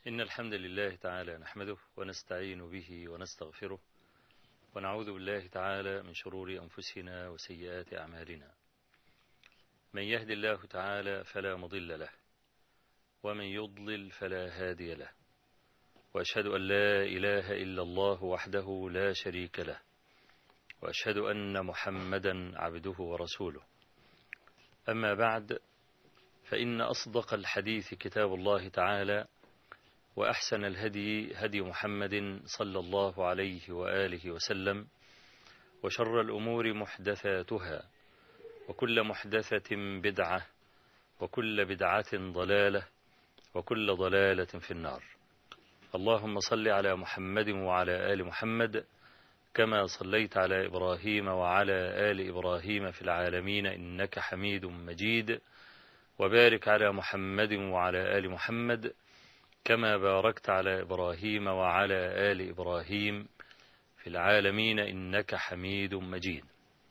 إن الحمد لله تعالى نحمده ونستعين به ونستغفره ونعوذ بالله تعالى من شرور أنفسنا وسيئات أعمالنا. من يهد الله تعالى فلا مضل له ومن يضلل فلا هادي له، وأشهد أن لا إله إلا الله وحده لا شريك له، وأشهد أن محمدا عبده ورسوله. أما بعد، فإن أصدق الحديث كتاب الله تعالى، وأحسن الهدي هدي محمد صلى الله عليه وآله وسلم، وشر الأمور محدثاتها، وكل محدثة بدعة، وكل بدعة ضلالة، وكل ضلالة في النار. اللهم صل على محمد وعلى آل محمد كما صليت على إبراهيم وعلى آل إبراهيم في العالمين إنك حميد مجيد، وبارك على محمد وعلى آل محمد كما باركت على إبراهيم وعلى آل إبراهيم في العالمين إنك حميد مجيد.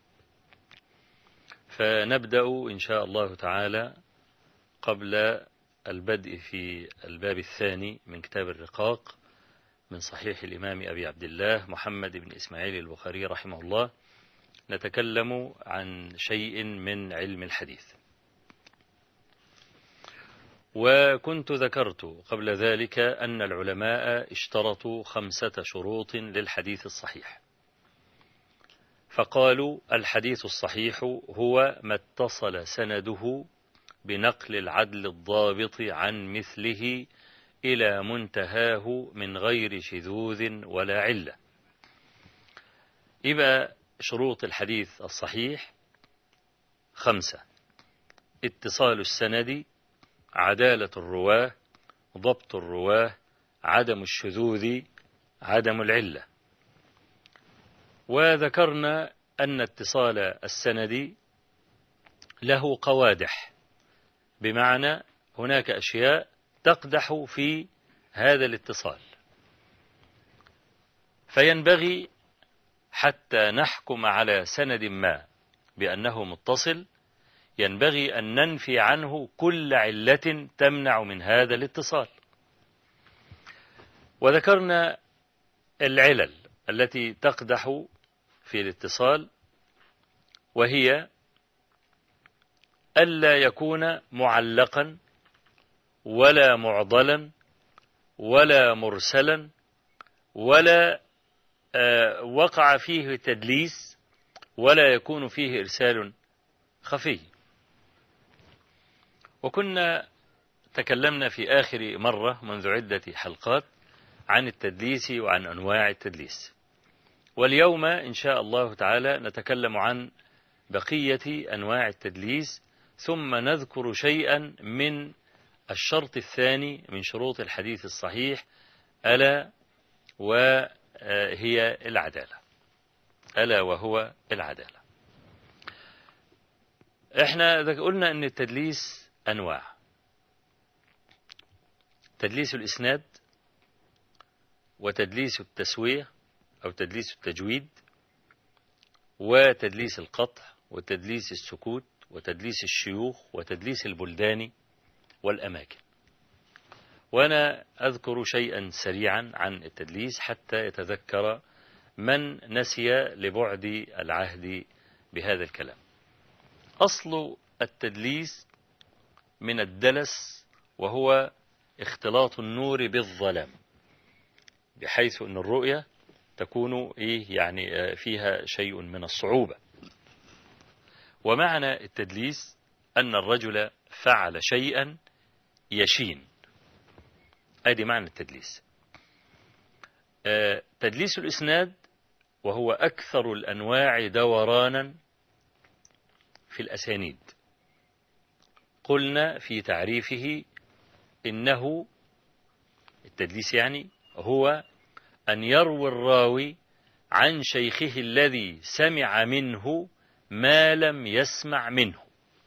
فنبدأ إن شاء الله تعالى قبل البدء في الباب الثاني من كتاب الرقاق من صحيح الإمام أبي عبد الله محمد بن إسماعيل البخاري رحمه الله، نتكلم عن شيء من علم الحديث. وكنت ذكرت قبل ذلك أن العلماء اشترطوا 5 شروط للحديث الصحيح، فقالوا: الحديث الصحيح هو ما اتصل سنده بنقل العدل الضابط عن مثله إلى منتهاه من غير شذوذ ولا علة. يبقى شروط الحديث الصحيح 5: اتصال السند، عدالة الرواه، ضبط الرواه، عدم الشذوذ، عدم العلة. وذكرنا أن اتصال السند له قوادح، بمعنى هناك أشياء تقدح في هذا الاتصال، فينبغي حتى نحكم على سند ما بأنه متصل ينبغي أن ننفي عنه كل علة تمنع من هذا الاتصال. وذكرنا العلل التي تقدح في الاتصال، وهي ألا يكون معلقا ولا معضلا ولا مرسلا ولا وقع فيه تدليس ولا يكون فيه إرسال خفي. وكنا تكلمنا في آخر مرة منذ عدة حلقات عن التدليس وعن أنواع التدليس، واليوم إن شاء الله تعالى نتكلم عن بقية أنواع التدليس، ثم نذكر شيئا من الشرط الثاني من شروط الحديث الصحيح، ألا وهي العدالة. ألا وهو العدالة. احنا قلنا أن التدليس أنواع: تدليس الإسناد، وتدليس التسوية أو تدليس التجويد، وتدليس القطع، وتدليس السكوت، وتدليس الشيوخ، وتدليس البلدان والأماكن. وأنا أذكر شيئا سريعا عن التدليس حتى يتذكر من نسي لبعد العهد بهذا الكلام. أصل التدليس من الدلس، وهو اختلاط النور بالظلام، بحيث أن الرؤية تكون يعني فيها شيء من الصعوبة. ومعنى التدليس أن الرجل فعل شيئا يشين، هذه معنى التدليس. تدليس الإسناد وهو أكثر الأنواع دورانا في الأسانيد. قلنا في تعريفه إنه التدليس يعني هو أن يروي الراوي عن شيخه الذي سمع منه ما لم يسمع منه.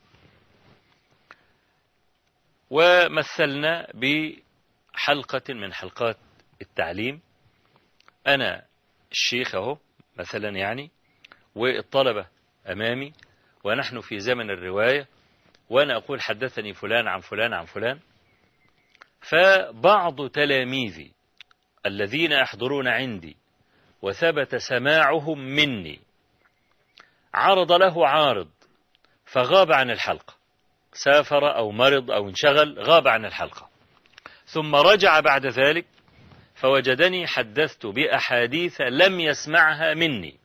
ومثلنا بحلقة من حلقات التعليم، أنا الشيخ أهو مثلا يعني، والطلبة أمامي، ونحن في زمن الرواية، وأنا أقول حدثني فلان عن فلان عن فلان، فبعض تلاميذي الذين يحضرون عندي وثبت سماعهم مني عرض له عارض فغاب عن الحلقة، سافر أو مرض أو انشغل، غاب عن الحلقة، ثم رجع بعد ذلك فوجدني حدثت بأحاديث لم يسمعها مني،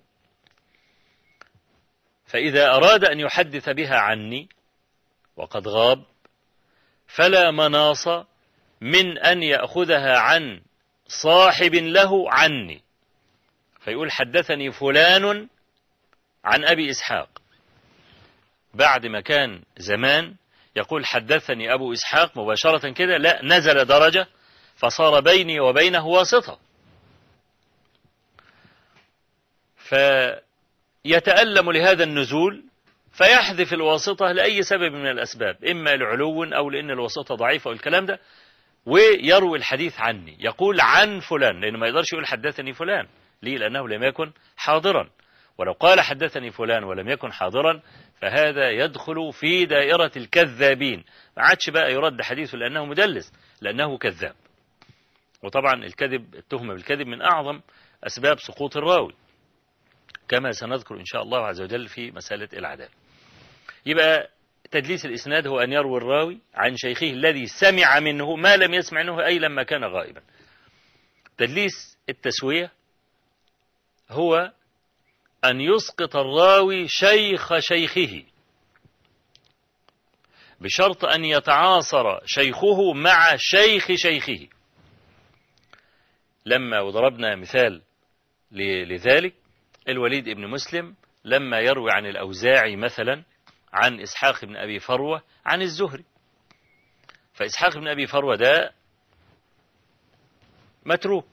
فإذا أراد أن يحدث بها عني وقد غاب فلا مناص من أن يأخذها عن صاحب له عني، فيقول حدثني فلان عن أبي إسحاق، بعد ما كان زمان يقول حدثني أبو إسحاق مباشرة كده، لا، نزل درجة فصار بيني وبينه واسطة، فيتألم لهذا النزول فيحذف الواسطة لأي سبب من الأسباب، إما لعلو أو لأن الواسطة ضعيفة والكلام ده، ويروي الحديث عني، يقول عن فلان، لأنه ما يقدرش يقول حدثني فلان، ليه؟ لأنه لم يكن حاضرا، ولو قال حدثني فلان ولم يكن حاضرا فهذا يدخل في دائرة الكذابين، ما عادش بقى يرد حديثه لأنه مدلس، لأنه كذاب. وطبعا الكذب، التهمة بالكذب من أعظم أسباب سقوط الراوي، كما سنذكر إن شاء الله عز وجل في مسألة العدالة. يبقى تدليس الإسناد هو أن يروي الراوي عن شيخه الذي سمع منه ما لم يسمع منه، أي لما كان غائبا. تدليس التسوية هو أن يسقط الراوي شيخ شيخه بشرط أن يتعاصر شيخه مع شيخ شيخه. لما وضربنا مثال لذلك الوليد بن مسلم لما يروي عن الأوزاعي مثلا عن إسحاق بن أبي فروة عن الزهري، فإسحاق بن أبي فروة ده متروك،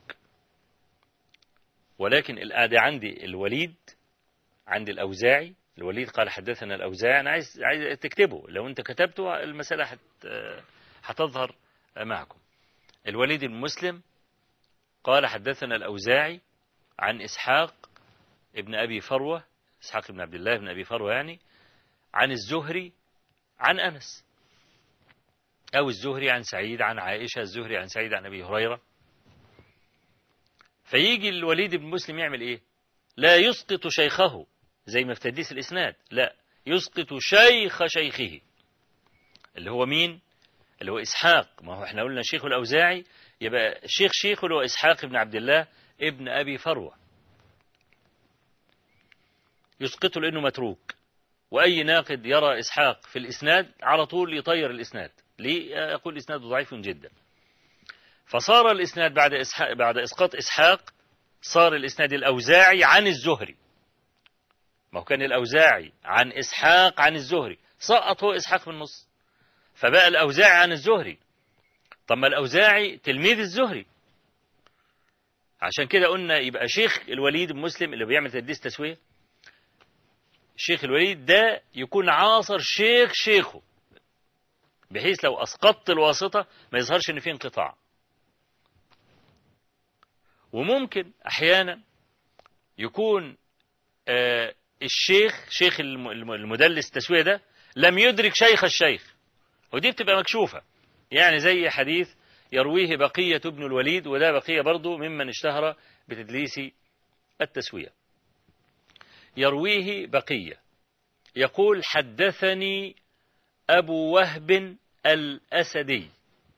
ولكن الآدي عندي الوليد، عند الأوزاعي، الوليد قال حدثنا الأوزاعي، أنا عايز تكتبه، لو أنت كتبته المسألة هتظهر معكم. الوليد بن مسلم قال حدثنا الأوزاعي عن إسحاق ابن أبي فروة، إسحاق بن عبد الله بن أبي فروة يعني، عن الزهري عن أنس، أو الزهري عن سعيد عن عائشة، الزهري عن سعيد عن أبي هريرة. فيجي الوليد بن مسلم يعمل إيه؟ لا يسقط شيخه زي ما في تدليس الإسناد، لا، يسقط شيخ شيخه اللي هو مين؟ اللي هو إسحاق، ما هو احنا قلنا شيخ الأوزاعي، يبقى شيخه اللي هو إسحاق بن عبد الله ابن أبي فروة، يسقطه لأنه متروك. وأي ناقد يرى إسحاق في الإسناد على طول يطير الإسناد، ليه؟ يقول الإسناد ضعيف جدا. فصار الإسناد بعد إسقاط إسحاق صار الإسناد الأوزاعي عن الزهري، ما هو كان الأوزاعي عن إسحاق عن الزهري، سقط هو إسحاق في النص، فبقى الأوزاعي عن الزهري. طب ما الأوزاعي تلميذ الزهري، عشان كده قلنا يبقى شيخ الوليد بن مسلم اللي بيعمل تدليس تسوية، شيخ الوليد ده يكون عاصر شيخ شيخه، بحيث لو أسقطت الواسطة ما يظهرش إن في انقطاع. وممكن أحيانا يكون شيخ المدلس التسوية ده لم يدرك شيخ الشيخ، ودي بتبقى مكشوفة، يعني زي حديث يرويه بقية بن الوليد، وده بقية برضو ممن اشتهر بتدليس التسوية. يرويه بقية يقول حدثني أبو وهب الأسدي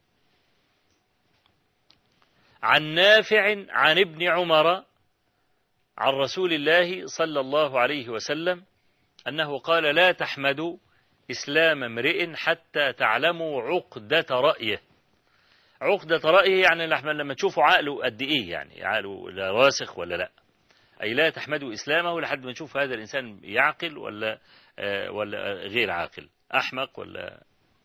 عن نافع عن ابن عمر عن رسول الله صلى الله عليه وسلم أنه قال لا تحمدوا إسلام امرئ حتى تعلموا عقدة رأيه. عقدة رأيه يعني لما تشوفوا عقله قد إيه، يعني عقله راسخ ولا لا، أي لا تحمدوا إسلامه لحد ما تشوف هذا الإنسان يعقل ولا غير عاقل، أحمق ولا.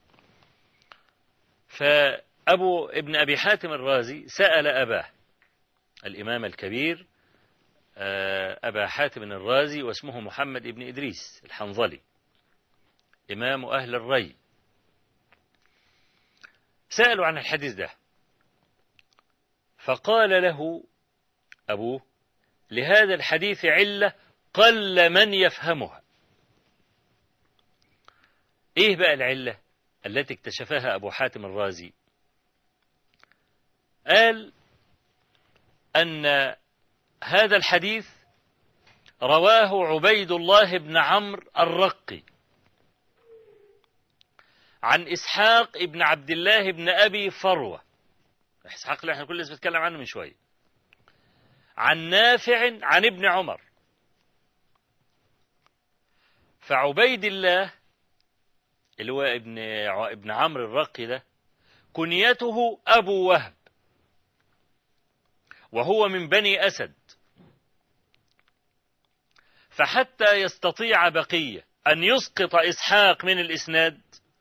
فأبو ابن أبي حاتم الرازي سأل أباه الإمام الكبير أبا حاتم الرازي، واسمه محمد بن إدريس الحنظلي، إمام أهل الري، سألوا عن الحديث ده، فقال له أبوه لهذا الحديث علة قل من يفهمها. إيه بقى العلة التي اكتشفها أبو حاتم الرازي؟ قال أن هذا الحديث رواه عبيد الله بن عمرو الرقي عن إسحاق بن عبد الله بن أبي فروة، إسحاق اللي احنا كل لسه بنتكلم عنه من شوية، عن نافع عن ابن عمر. فعبيد الله اللي هو ابن عمرو الرقي ده كنيته أبو وهب، وهو من بني أسد. فحتى يستطيع بقية أن يسقط إسحاق من الإسناد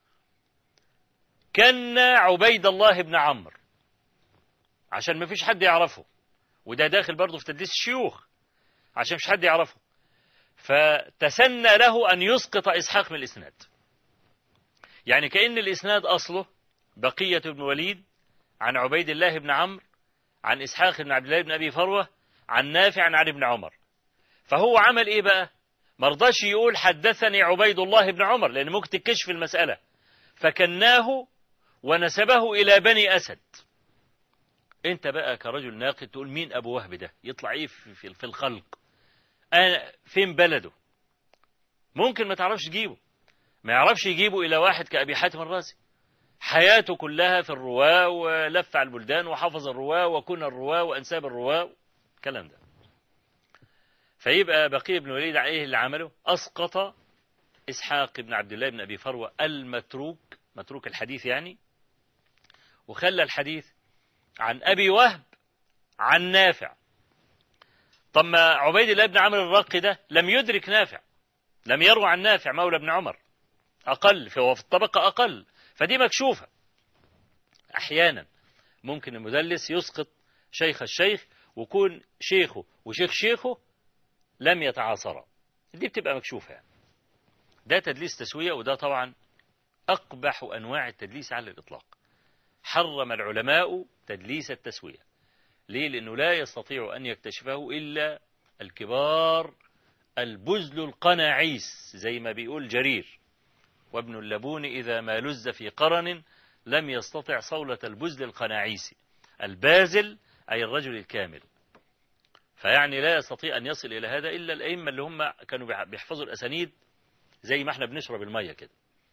كان عبيد الله بن عمرو عشان ما فيش حد يعرفه، وده داخل برضه في تدليس الشيوخ عشان مش حد يعرفه، فتسنى له أن يسقط إسحاق من الإسناد. يعني كأن الإسناد أصله بقية بن وليد عن عبيد الله بن عمرو عن إسحاق بن عبد الله بن أبي فروة عن نافع عن ابن عمر. فهو عمل إيه بقى؟ مرضاش يقول حدثني عبيد الله بن عمر لأن ممكن تكشف المسألة، فكناه ونسبه إلى بني أسد. أنت بقى كرجل ناقد تقول مين أبو وهب ده؟ يطلع إيه في الخلق؟ أنا فين بلده؟ ممكن ما تعرفش تجيبه، ما يعرفش يجيبه إلى واحد كأبي حاتم الرازي حياته كلها في الرواة ولف على البلدان وحفظ الرواة وكن الرواة وأنساب الرواة الكلام ده. فيبقى بقي بن وليد عليه اللي عمله أسقط إسحاق بن عبد الله بن أبي فروة المتروك، متروك الحديث يعني، وخلى الحديث عن أبي وهب عن نافع. طب ما عبيد الله بن عمرو الرقي ده لم يدرك نافع، لم يروى عن نافع مولى ابن عمر، أقل فهو في الطبقة أقل، فدي مكشوفة. أحيانا ممكن المدلس يسقط شيخ الشيخ ويكون شيخه وشيخ شيخه لم يتعاصرا، دي بتبقى مكشوفة يعني. ده تدليس تسوية، وده طبعا أقبح أنواع التدليس على الإطلاق. حرم العلماء تدليس التسوية. ليه؟ لأنه لا يستطيع أن يكتشفه إلا الكبار البزل القناعيس، زي ما بيقول جرير: وابن اللبون إذا ما لز في قرن لم يستطع صولة البزل القناعيس. البازل أي الرجل الكامل. فيعني لا يستطيع أن يصل إلى هذا إلا الأئمة اللي هم كانوا بيحفظوا الأسانيد زي ما احنا بنشرب المية كده.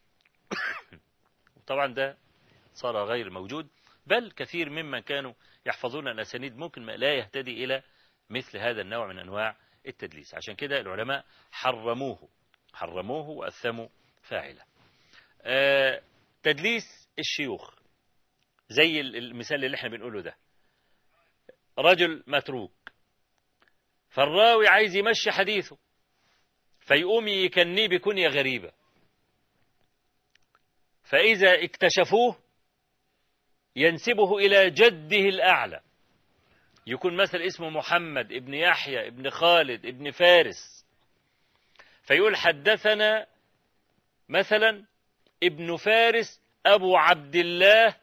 طبعا ده صار غير موجود، بل كثير ممن كانوا يحفظون الأسانيد ممكن لا يهتدي إلى مثل هذا النوع من أنواع التدليس. عشان كده العلماء حرموه وأثموا فاعله. تدليس الشيوخ زي المثال اللي احنا بنقوله ده، رجل متروك فالراوي عايز يمشي حديثه فيقوم يكنيه بكنية غريبة، فإذا اكتشفوه ينسبه إلى جده الأعلى، يكون مثل اسمه محمد ابن يحيى ابن خالد ابن فارس، فيقول حدثنا مثلا ابن فارس أبو عبد الله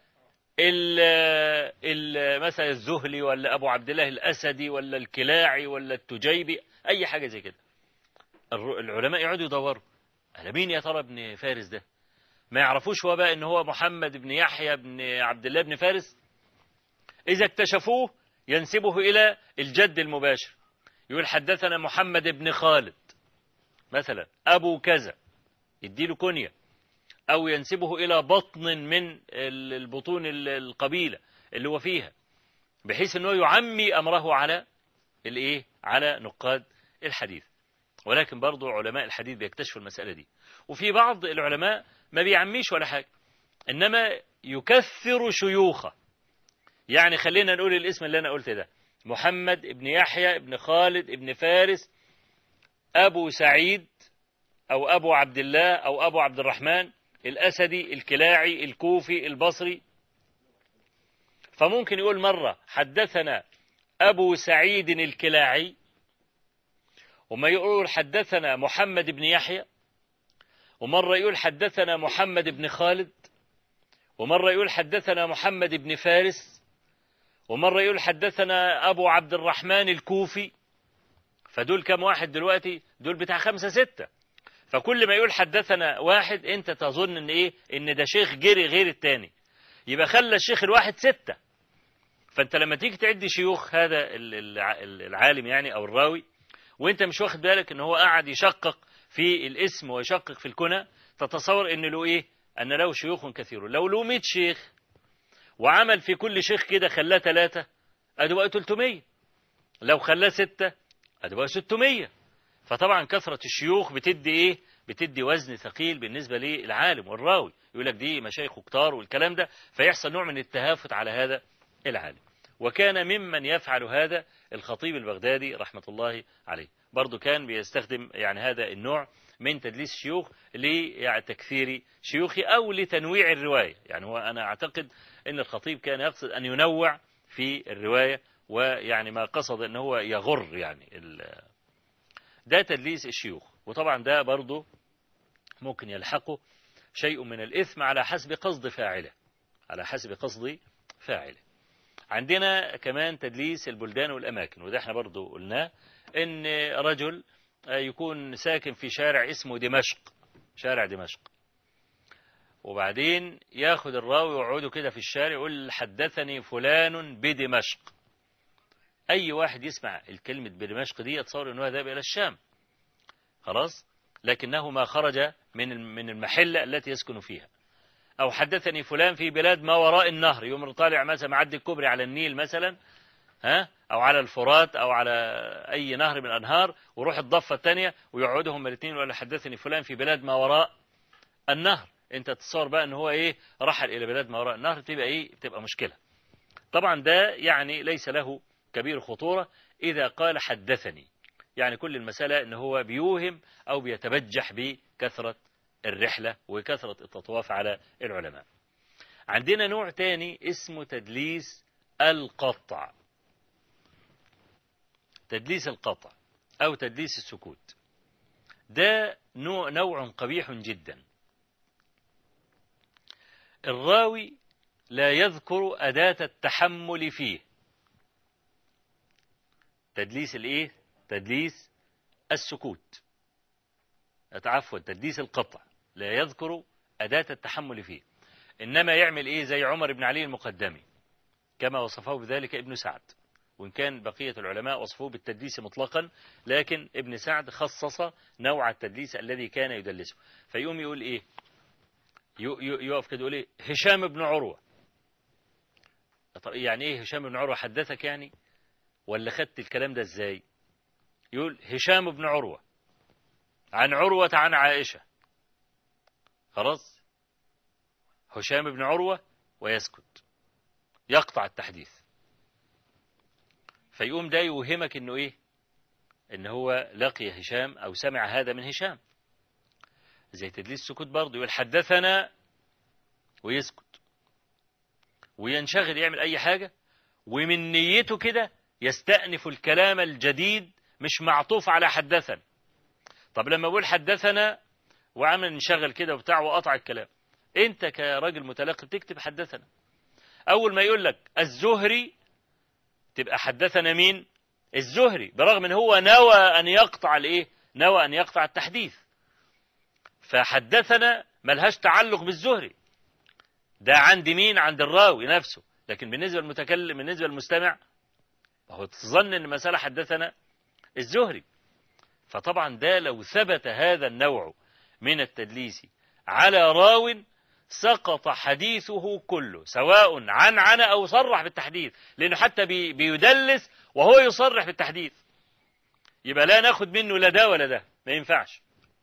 مثلا الزهلي، ولا أبو عبد الله الأسدي، ولا الكلاعي، ولا التجيبي، أي حاجة زي كده. العلماء يقعدوا يدوروا على مين يا ترى ابن فارس ده، ما يعرفوش هو بقى إن هو محمد بن يحيى بن عبد الله بن فارس. إذا اكتشفوه ينسبه إلى الجد المباشر، يقول حدثنا محمد بن خالد مثلا أبو كذا، يديله كنية، أو ينسبه إلى بطن من البطون القبيلة اللي هو فيها، بحيث أنه يعمي أمره على الإيه؟ على نقاد الحديث. ولكن برضو علماء الحديث بيكتشفوا المسألة دي. وفي بعض العلماء ما بيعميش ولا حاجة، إنما يكثر شيوخه. يعني خلينا نقول الاسم اللي أنا قلت ده: محمد ابن يحيى ابن خالد ابن فارس أبو سعيد أو أبو عبد الله أو أبو عبد الرحمن الأسدي الكلاعي الكوفي البصري. فممكن يقول مرة حدثنا أبو سعيد الكلاعي، وما يقول حدثنا محمد بن يحيى، ومرة يقول حدثنا محمد بن خالد، ومرة يقول حدثنا محمد بن فارس، ومرة يقول حدثنا أبو عبد الرحمن الكوفي. فدول كم واحد دلوقتي؟ دول بتاع 5 6. فكل ما يقول حدثنا واحد انت تظن ان ايه؟ ان ده شيخ جري غير التاني، يبقى خلى الشيخ الواحد 6. فأنت لما تيجي تعد شيوخ هذا العالم يعني أو الراوي، وأنت مش واخد بالك إن هو قاعد يشقق في الاسم ويشقق في الكنى، تتصور إن له إيه؟ أن له شيوخ كثير. لو له 100 شيخ وعمل في كل شيخ كده خلاه 3 أدي بقى 300، لو خلاه 6 أدي بقى 600. فطبعا كثرة الشيوخ بتدي إيه؟ بتدي وزن ثقيل بالنسبة للعالم والراوي، يقول لك دي مشايخ كتار والكلام ده، فيحصل نوع من التهافت على هذا العالم. وكان ممن يفعل هذا الخطيب البغدادي رحمة الله عليه، برضو كان بيستخدم يعني هذا النوع من تدليس الشيوخ لتكثير شيوخي أو لتنويع الرواية. يعني هو أنا أعتقد أن الخطيب كان يقصد أن ينوع في الرواية، ويعني ما قصد أنه هو يغر يعني ده تدليس الشيوخ. وطبعا ده برضو ممكن يلحقه شيء من الإثم على حسب قصد فاعله، على حسب قصد فاعله. عندنا كمان تدليس البلدان والأماكن، وده احنا برضو قلناه، ان رجل يكون ساكن في شارع اسمه دمشق، شارع دمشق، وبعدين ياخد الراوي ويقعدوا كده في الشارع يقول حدثني فلان بدمشق. أي واحد يسمع الكلمة بدمشق دي يتصور أنه ذهب إلى الشام خلاص، لكنه ما خرج من المحلة التي يسكن فيها. أو حدثني فلان في بلاد ما وراء النهر، يوم طالع مثلا معدي الكوبري على النيل مثلا، أو على الفرات أو على أي نهر من الأنهار، وروح الضفة الثانية ويقعدهم الاثنين ولا حدثني فلان في بلاد ما وراء النهر. أنت تتصور بقى أنه هو إيه؟ رحل إلى بلاد ما وراء النهر، تبقى إيه؟ تبقى مشكلة. طبعا ده يعني ليس له كبير خطورة إذا قال حدثني، يعني كل المسألة أنه هو بيوهم أو بيتبجح بكثرة الرحلة وكثرة التطواف على العلماء. عندنا نوع تاني اسمه تدليس القطع، تدليس القطع أو تدليس السكوت. ده نوع قبيح جدا. الراوي لا يذكر أداة التحمل فيه. تدليس الإيه؟ تدليس السكوت، عفوا تدليس القطع، لا يذكر أداة التحمل فيه، إنما يعمل إيه؟ زي عمر بن علي المقدمي كما وصفه بذلك ابن سعد، وإن كان بقية العلماء وصفوه بالتدليس مطلقا، لكن ابن سعد خصص نوع التدليس الذي كان يدلسه. فيقوم يقول إيه؟ يقف كده يقول إيه؟ هشام بن عروة. يعني إيه هشام بن عروة؟ حدثك يعني؟ ولا خدت الكلام ده إزاي؟ يقول هشام بن عروة عن عروة عن عائشة، خلاص، هشام بن عروة، ويسكت، يقطع التحديث. فيقوم ده يوهمك إنه إيه؟ إن هو لقي هشام أو سمع هذا من هشام. زي تدليس السكوت برضه، يقول حدثنا ويسكت وينشغل يعمل أي حاجة، ومن نيته كده يستأنف الكلام الجديد مش معطوف على حدثنا. طب لما بقول حدثنا وعمل انشغل كده وبتاع وقطع الكلام، انت كراجل متلقي بتكتب حدثنا، اول ما يقول لك الزهري تبقى حدثنا مين؟ الزهري، برغم ان هو نوى ان يقطع الايه؟ نوى ان يقطع التحديث. فحدثنا ملهاش تعلق بالزهري، ده عند مين؟ عند الراوي نفسه. لكن بالنسبة للمتكلم، بالنسبة للمستمع، هو تظن ان المسألة حدثنا الزهري. فطبعا ده لو ثبت هذا النوع من التدليس على راو سقط حديثه كله، سواء عن أو صرح بالتحديث، لأنه حتى بيدلس وهو يصرح بالتحديث، يبقى لا ناخد منه لا ده ولا ده، ما ينفعش.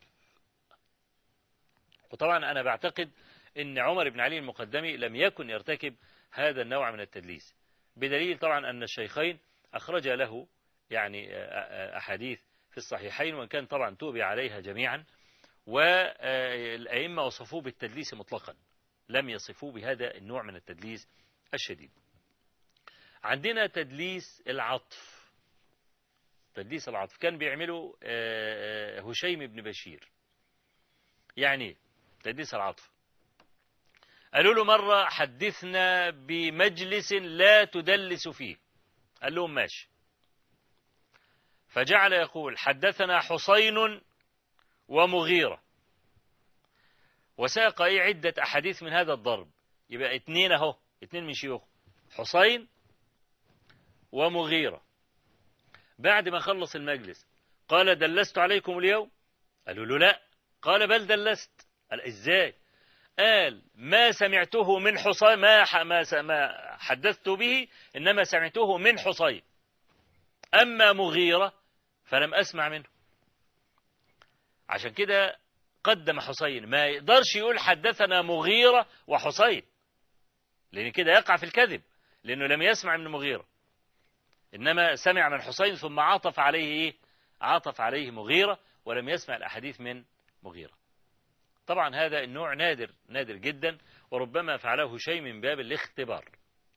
وطبعا أنا بعتقد أن عمر بن علي المقدمي لم يكن يرتكب هذا النوع من التدليس، بدليل طبعا أن الشيخين أخرج له يعني أحاديث في الصحيحين، وإن كان طبعا توبي عليها جميعا، والأئمة وصفوه بالتدليس مطلقا، لم يصفوه بهذا النوع من التدليس الشديد. عندنا تدليس العطف. تدليس العطف كان بيعمله هشيم بن بشير. يعني تدليس العطف، قالوا له مرة حدثنا بمجلس لا تدلس فيه، قال لهم ماشي، فجعل يقول حدثنا حسين ومغيرة، وساق عدة أحاديث من هذا الضرب، يبقى 2 أهو، 2 من شيوخ، حسين ومغيرة. بعد ما خلص المجلس قال دلست عليكم اليوم؟ قالوا له لا. قال بل دلست. قال ازاي؟ قال ما سمعته من حصين، ما حدثت به إنما سمعته من حصين، أما مغيرة فلم أسمع منه. عشان كده قدم حصين، ما يقدرش يقول حدثنا مغيرة وحصين، لأن كده يقع في الكذب، لأنه لم يسمع من مغيرة، إنما سمع من حصين ثم عطف عليه إيه؟ عطف عليه مغيرة، ولم يسمع الأحاديث من مغيرة. طبعا هذا النوع نادر جدا، وربما فعله شيء من باب الاختبار،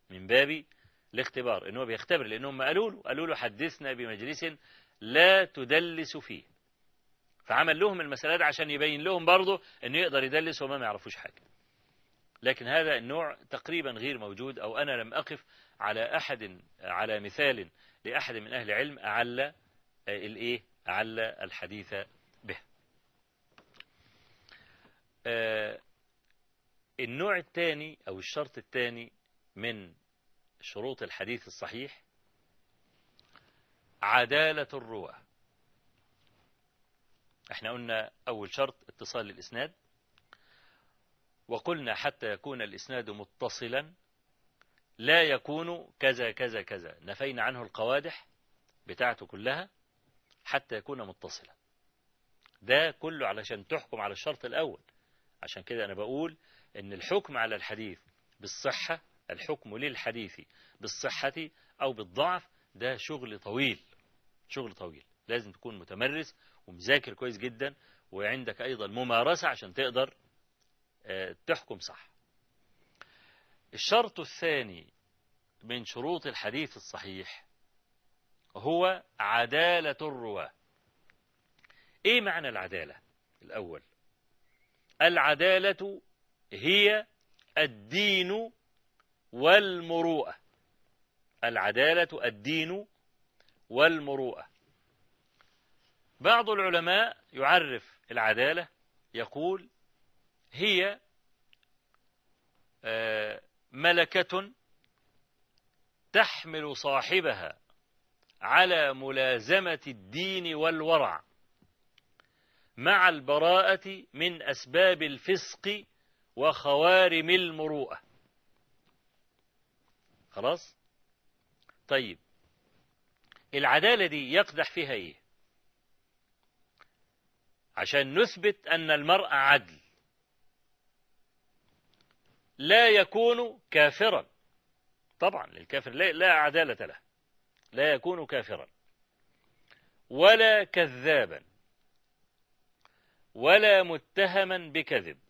إنه بيختبر، لأنهم قالوا له حدثنا بمجلس لا تدلس فيه، فعمل لهم المسألة دي عشان يبين لهم برضه أنه يقدر يدلس وما يعرفوش حاجة. لكن هذا النوع تقريبا غير موجود، أو أنا لم أقف على مثال لأحد من أهل العلم أعل الحديث به. النوع الثاني أو الشرط الثاني من شروط الحديث الصحيح عدالة الرواة. احنا قلنا أول شرط اتصال الإسناد، وقلنا حتى يكون الإسناد متصلا لا يكون كذا كذا كذا، نفينا عنه القوادح بتاعته كلها حتى يكون متصلا. ده كله علشان تحكم على الشرط الأول. عشان كده أنا بقول إن الحكم على الحديث بالصحة، الحكم للحديث بالصحة أو بالضعف، ده شغل طويل، لازم تكون متمرس ومذاكر كويس جدا، وعندك أيضا ممارسة عشان تقدر تحكم صح. الشرط الثاني من شروط الحديث الصحيح هو عدالة الرواة. إيه معنى العدالة؟ الأول، العدالة هي الدين والمروءة. العدالة الدين والمروءة. بعض العلماء يعرف العدالة يقول هي ملكة تحمل صاحبها على ملازمة الدين والورع مع البراءة من أسباب الفسق وخوارم المروءة. خلاص؟ طيب، العدالة دي يقدح فيها إيه؟ عشان نثبت أن المرء عدل، لا يكون كافرا. طبعا الكافر لا عدالة له، لا يكون كافرا ولا كذابا ولا متهما بكذب،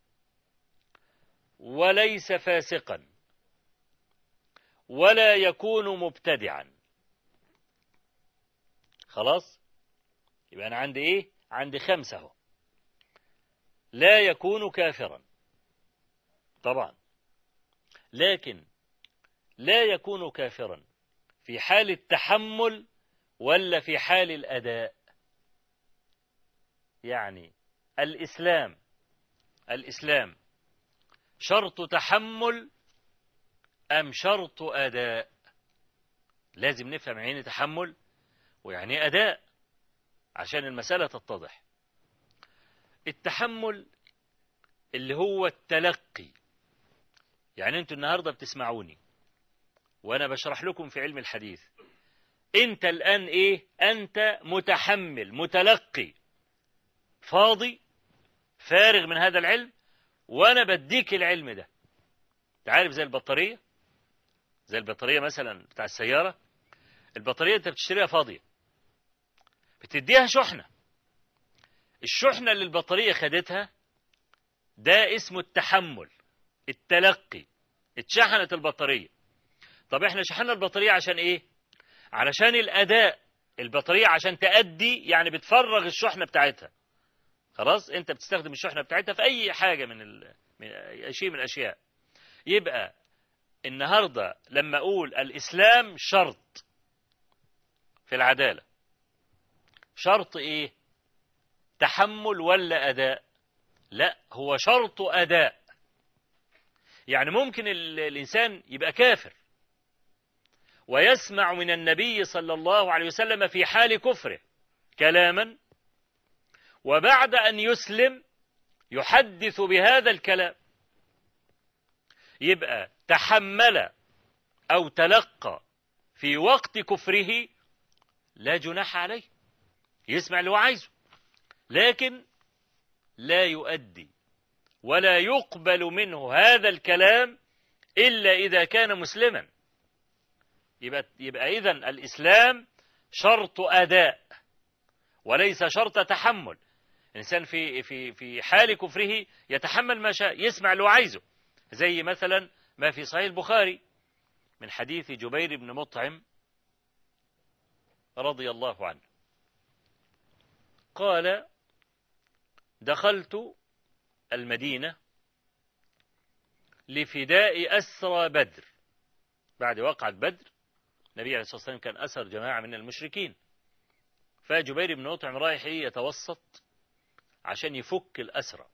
وليس فاسقا، ولا يكون مبتدعا. خلاص؟ يبقى أنا عندي إيه؟ عندي 5 اهو. لا يكون كافرا طبعا، لكن لا يكون كافرا في حال التحمل ولا في حال الأداء. يعني الإسلام شرط تحمل أم شرط أداء؟ لازم نفهم يعني تحمل ويعني أداء عشان المسألة تتضح. التحمل اللي هو التلقي، يعني أنتوا النهاردة بتسمعوني وأنا بشرح لكم في علم الحديث، أنت الآن إيه؟ أنت متحمل، متلقي، فاضي، فارغ من هذا العلم، وأنا بديك العلم ده. تعرف زي البطارية مثلا بتاع السيارة، البطارية أنت بتشتريها فاضية، بتديها شحنة، الشحنة اللي البطارية خدتها ده اسمه التحمل، التلقي، اتشحنت البطارية. طب احنا شحنا البطارية عشان ايه؟ علشان الأداء. البطارية عشان تأدي يعني بتفرغ الشحنة بتاعتها. خلاص؟ انت بتستخدم الشحنة بتاعتها في أي حاجة من شيء من الأشياء. يبقى النهاردة لما أقول الإسلام شرط في العدالة، شرط إيه؟ تحمل ولا أداء؟ لا، هو شرط أداء. يعني ممكن الإنسان يبقى كافر ويسمع من النبي صلى الله عليه وسلم في حال كفره كلاما، وبعد أن يسلم يحدث بهذا الكلام، يبقى تحمل أو تلقى في وقت كفره لا جناح عليه، يسمع اللي هو عايزه، لكن لا يؤدي ولا يقبل منه هذا الكلام إلا إذا كان مسلما. يبقى إذن الإسلام شرط أداء وليس شرط تحمل. الإنسان في حال كفره يتحمل ما شاء، يسمع اللي هو عايزه، زي مثلا ما في صحيح البخاري من حديث جبير بن مطعم رضي الله عنه قال: دخلت المدينة لفداء أسرى بدر. بعد وقعة بدر النبي عليه الصلاة والسلام كان أسر جماعة من المشركين، فجبير بن مطعم رايح يتوسط عشان يفك الأسرى.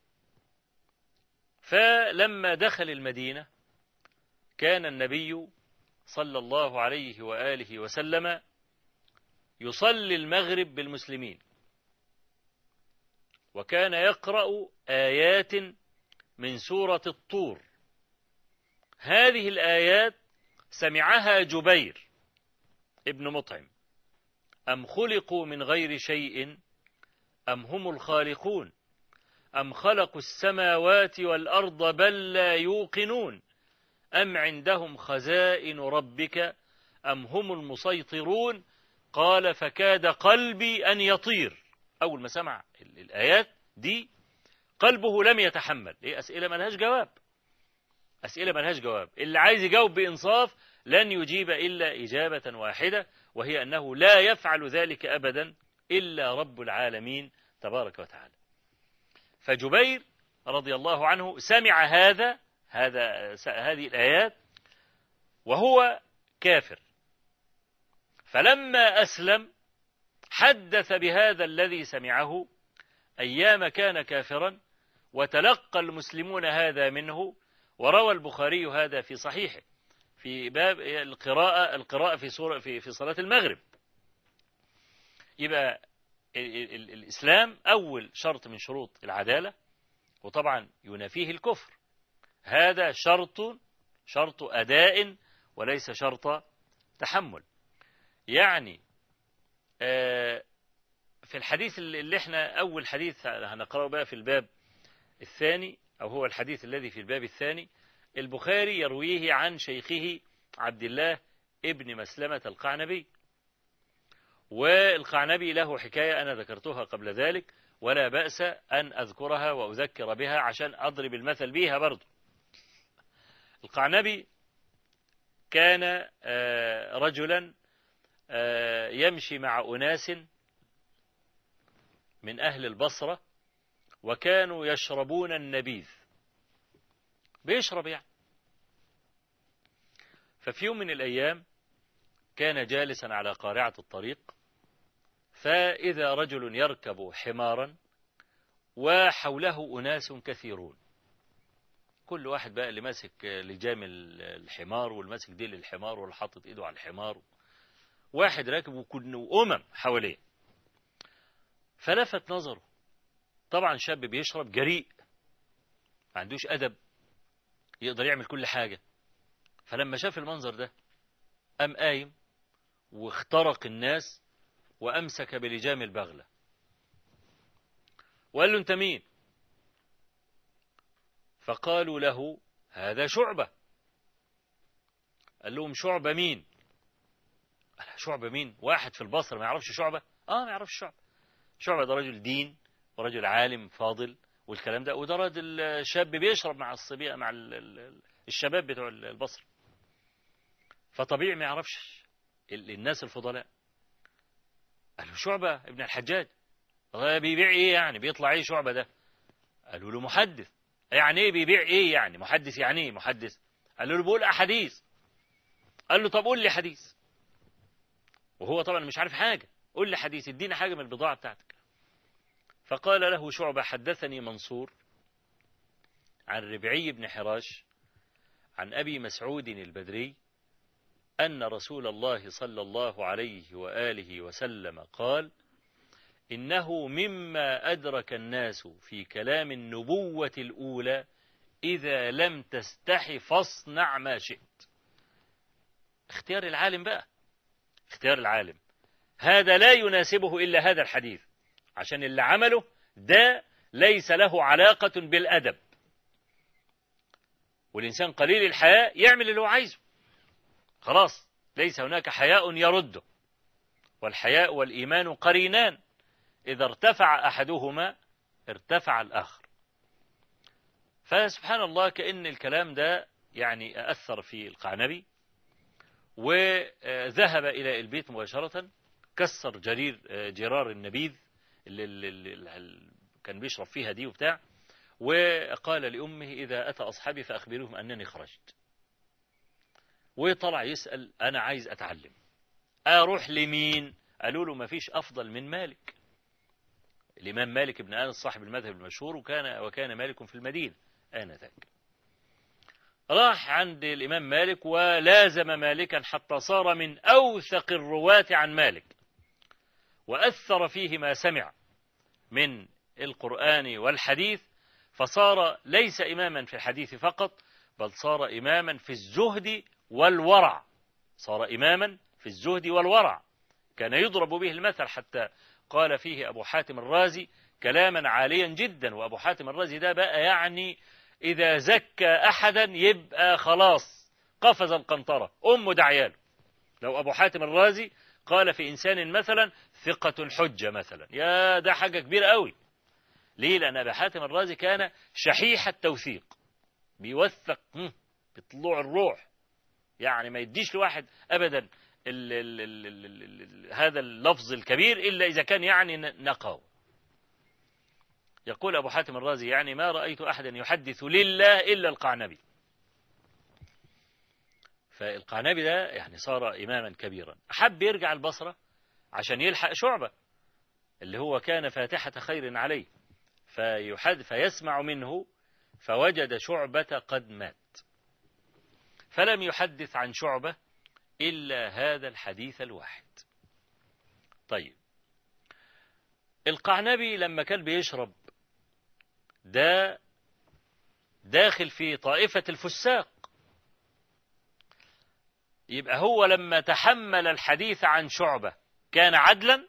فلما دخل المدينة كان النبي صلى الله عليه وآله وسلم يصلي المغرب بالمسلمين، وكان يقرأ آيات من سورة الطور. هذه الآيات سمعها جبير ابن مطعم: أم خلقوا من غير شيء أم هم الخالقون أم خلقوا السماوات والأرض بل لا يوقنون أم عندهم خزائن ربك أم هم المسيطرون. قال: فكاد قلبي أن يطير. أول ما سمع الآيات دي قلبه لم يتحمل. إيه؟ أسئلة ملهاش جواب، أسئلة ملهاش جواب. اللي عايز يجاوب بإنصاف لن يجيب إلا إجابة واحدة، وهي أنه لا يفعل ذلك أبدا إلا رب العالمين تبارك وتعالى. فجبير رضي الله عنه سمع هذه الآيات وهو كافر، فلما أسلم حدث بهذا الذي سمعه أيام كان كافرا، وتلقى المسلمون هذا منه. وروى البخاري هذا في صحيحه في باب القراءة في صلاة المغرب. يبقى الإسلام أول شرط من شروط العدالة، وطبعا ينافيه الكفر. هذا شرط أداء وليس شرط تحمل. يعني في الحديث اللي احنا أول حديث هنقرأه بقى في الباب الثاني، أو هو الحديث الذي في الباب الثاني، البخاري يرويه عن شيخه عبد الله ابن مسلمة القعنبي. والقعنبي له حكاية أنا ذكرتها قبل ذلك، ولا بأس أن أذكرها وأذكر بها عشان أضرب المثل بها برضو. القعنبي كان رجلا يمشي مع أناس من أهل البصرة، وكانوا يشربون النبيذ، بيشرب يعني. ففي يوم من الأيام كان جالسا على قارعة الطريق، فإذا رجل يركب حمارا وحوله أناس كثيرون، كل واحد بقى اللي ماسك لجام الحمار واللي ماسك ديل الحمار واللي حاطط ايده على الحمار، واحد راكب وأمم حواليه. فلفت نظره طبعا شاب بيشرب جريء، ما عندوش أدب، يقدر يعمل كل حاجة. فلما شاف المنظر ده قام قايم واخترق الناس وأمسك بلجام البغلة وقال له: أنت مين؟ فقالوا له: هذا شعبة. قال لهم: شعبة مين؟ شعبة مين؟ واحد في البصرة ما يعرفش شعبة؟ ما يعرفش شعبة. شعبة ده رجل دين ورجل عالم فاضل والكلام ده، وده راجل شاب بيشرب مع الصبية مع الشباب بتوع البصرة، فطبيعي ما يعرفش الناس الفضلاء. قال له: شعبة ابن الحجاج. بيبيع ايه يعني؟ بيطلع ايه شعبة ده؟ قالوا له: محدث. يعني ايه بيبيع ايه يعني؟ محدث يعني ايه محدث؟ قالوا له: بيقول احاديث. قال له: طب قول لي حديث. وهو طبعا مش عارف حاجة. قول لي حديث، ادينا حاجة من البضاعة بتاعتك. فقال له شعبة: حدثني منصور عن ربعي بن حراش عن أبي مسعود البدري أن رسول الله صلى الله عليه وآله وسلم قال: إنه مما أدرك الناس في كلام النبوة الأولى: إذا لم تستح فاصنع ما شئت. اختيار العالم بقى، اختيار العالم هذا لا يناسبه إلا هذا الحديث، عشان اللي عمله ده ليس له علاقة بالأدب، والإنسان قليل الحياء يعمل اللي هو عايزه، خلاص ليس هناك حياء يرده، والحياء والإيمان قرينان، إذا ارتفع أحدهما ارتفع الآخر. فسبحان الله كأن الكلام ده يعني أثر في القعنبي، وذهب إلى البيت مباشرة، كسر جرار النبيذ اللي كان بيشرب فيها دي وبتاع، وقال لأمه: إذا أتى أصحابي فأخبروهم أنني خرجت. وطلع يسأل: أنا عايز أتعلم، أروح لمين؟ قالوا له: ما فيش أفضل من مالك. الإمام مالك بن أنس صاحب المذهب المشهور، وكان مالك في المدينة آنذاك. راح عند الإمام مالك ولازم مالكا حتى صار من أوثق الرواة عن مالك، وأثر فيه ما سمع من القرآن والحديث، فصار ليس إماما في الحديث فقط، بل صار إماما في الزهد والورع. صار إماما في الزهد والورع، كان يضرب به المثل، حتى قال فيه أبو حاتم الرازي كلاما عاليا جدا. وأبو حاتم الرازي ده بقى يعني إذا زكى أحدا يبقى خلاص قفز القنطرة، أمه دعياله. لو أبو حاتم الرازي قال في إنسان مثلا ثقة الحجة مثلا، يا ده حاجة كبيرة قوي. ليه؟ لأن أبو حاتم الرازي كان شحيح التوثيق، بيوثق بطلوع الروح، يعني ما يديش لواحد أبدا هذا اللفظ الكبير إلا إذا كان يعني نقاو. يقول أبو حاتم الرازي: يعني ما رأيت أحدا يحدث لله إلا القعنبي. فالقعنبي ده يعني صار إماما كبيرا، أحب يرجع البصرة عشان يلحق شعبة اللي هو كان فاتحة خير عليه، فيسمع منه، فوجد شعبة قد مات، فلم يحدث عن شعبة إلا هذا الحديث الواحد. طيب، القعنبي لما كان بيشرب ده داخل في طائفة الفساق، يبقى هو لما تحمل الحديث عن شعبة كان عدلا؟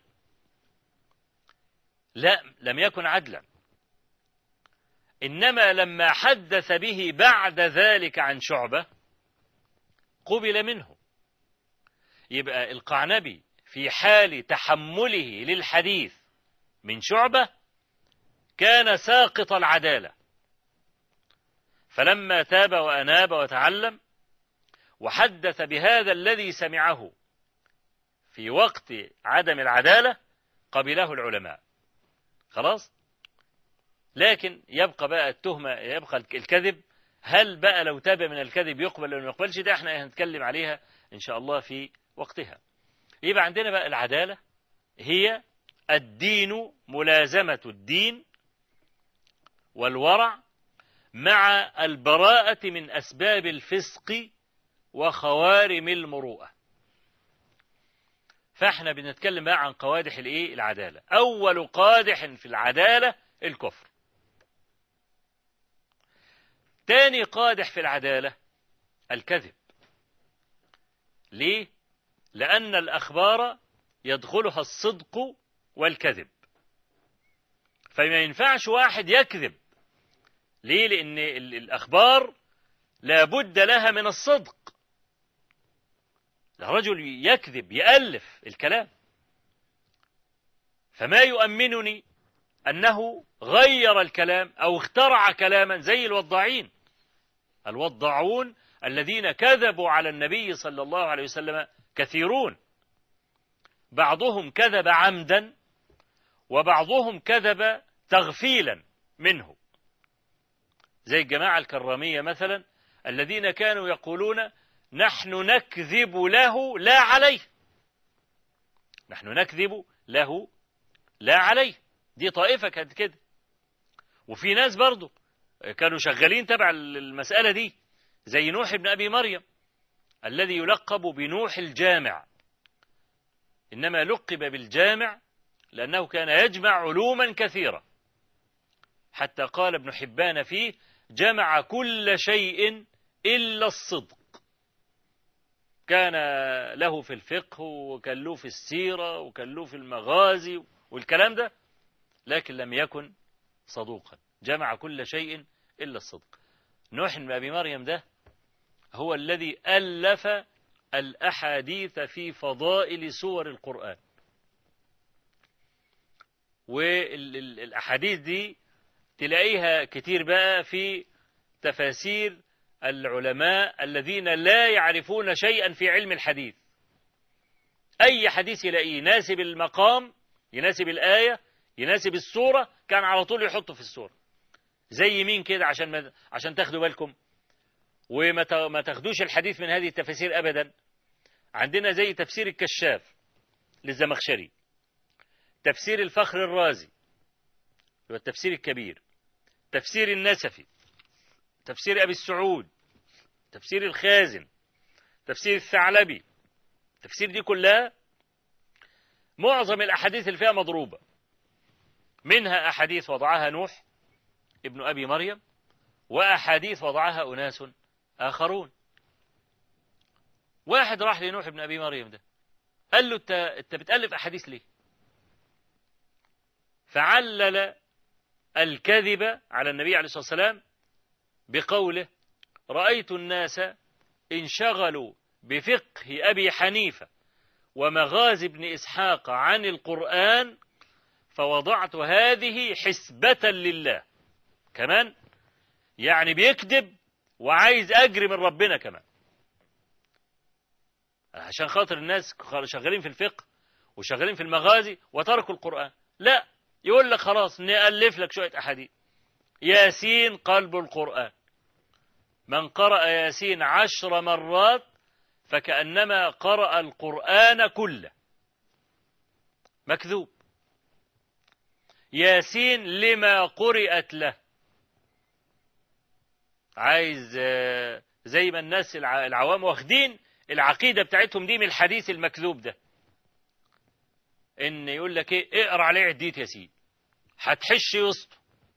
لا، لم يكن عدلا، إنما لما حدث به بعد ذلك عن شعبة قبل منه. يبقى القعنبي في حال تحمله للحديث من شعبة كان ساقط العدالة، فلما تاب وأناب وتعلم وحدث بهذا الذي سمعه في وقت عدم العدالة قبله العلماء، خلاص. لكن يبقى بقى التهمة، يبقى الكذب، هل بقى لو تاب من الكذب يقبل ولا ما يقبلش؟ ده احنا هنتكلم عليها إن شاء الله في وقتها. يبقى عندنا بقى العدالة هي الدين، ملازمة الدين والورع مع البراءة من أسباب الفسق وخوارم المروءة. فاحنا بنتكلم بقى عن قوادح العدالة. أول قادح في العدالة الكفر. تاني قادح في العدالة الكذب. ليه؟ لأن الأخبار يدخلها الصدق والكذب، فما ينفعش واحد يكذب. ليه؟ لأن الأخبار لابد لها من الصدق. الرجل يكذب، يألف الكلام، فما يؤمنني أنه غير الكلام أو اخترع كلاما زي الوضاعين. الوضاعون الذين كذبوا على النبي صلى الله عليه وسلم كثيرون، بعضهم كذب عمدا وبعضهم كذب تغفيلا منه، زي الجماعة الكرامية مثلا الذين كانوا يقولون: نحن نكذب له لا عليه، نحن نكذب له لا عليه. دي طائفة كانت كده. وفي ناس برضو كانوا شغالين تبع المسألة دي، زي نوح بن أبي مريم الذي يلقب بنوح الجامع، إنما لقب بالجامع لأنه كان يجمع علوما كثيرة، حتى قال ابن حبان فيه: جمع كل شيء إلا الصدق. كان له في الفقه، وكان له في السيرة، وكان له في المغازي والكلام ده، لكن لم يكن صدوقا. جمع كل شيء إلا الصدق. نوح بن أبي مريم ده هو الذي ألف الأحاديث في فضائل سور القرآن، والأحاديث دي تلاقيها كتير بقى في تفاسير العلماء الذين لا يعرفون شيئا في علم الحديث. أي حديث يلاقيه يناسب المقام، يناسب الآية، يناسب السورة، كان على طول يحطه في السورة. زي مين كده عشان تاخدوا بالكم وما تاخدوش الحديث من هذه التفاسير أبدا؟ عندنا زي تفسير الكشاف للزمخشري، تفسير الفخر الرازي والتفسير الكبير، تفسير النسفي، تفسير أبي السعود، تفسير الخازن، تفسير الثعلبي. التفسير دي كلها معظم الأحاديث اللي فيها مضروبة، منها أحاديث وضعها نوح ابن أبي مريم، وأحاديث وضعها أناس آخرون. واحد راح لنوح ابن أبي مريم ده قال له: أنت بتألف أحاديث ليه؟ فعلل الكذب على النبي عليه الصلاة والسلام بقوله: رأيت الناس انشغلوا بفقه أبي حنيفة ومغازي ابن إسحاق عن القرآن فوضعت هذه حسبة لله. كمان يعني بيكذب وعايز أجر من ربنا كمان، عشان خاطر الناس شغالين في الفقه وشغالين في المغازي وتركوا القرآن. لا، يقول لك خلاص نألف لك شوية أحاديث. ياسين قلب القرآن، من قرأ ياسين 10 مرات فكأنما قرأ القرآن كله. مكذوب. ياسين لما قرأت له. عايز زي ما الناس العوام واخدين العقيدة بتاعتهم دي من الحديث المكذوب ده، ان يقول لك ايه، اقرأ عليه عديت ياسين هتحش وسطه.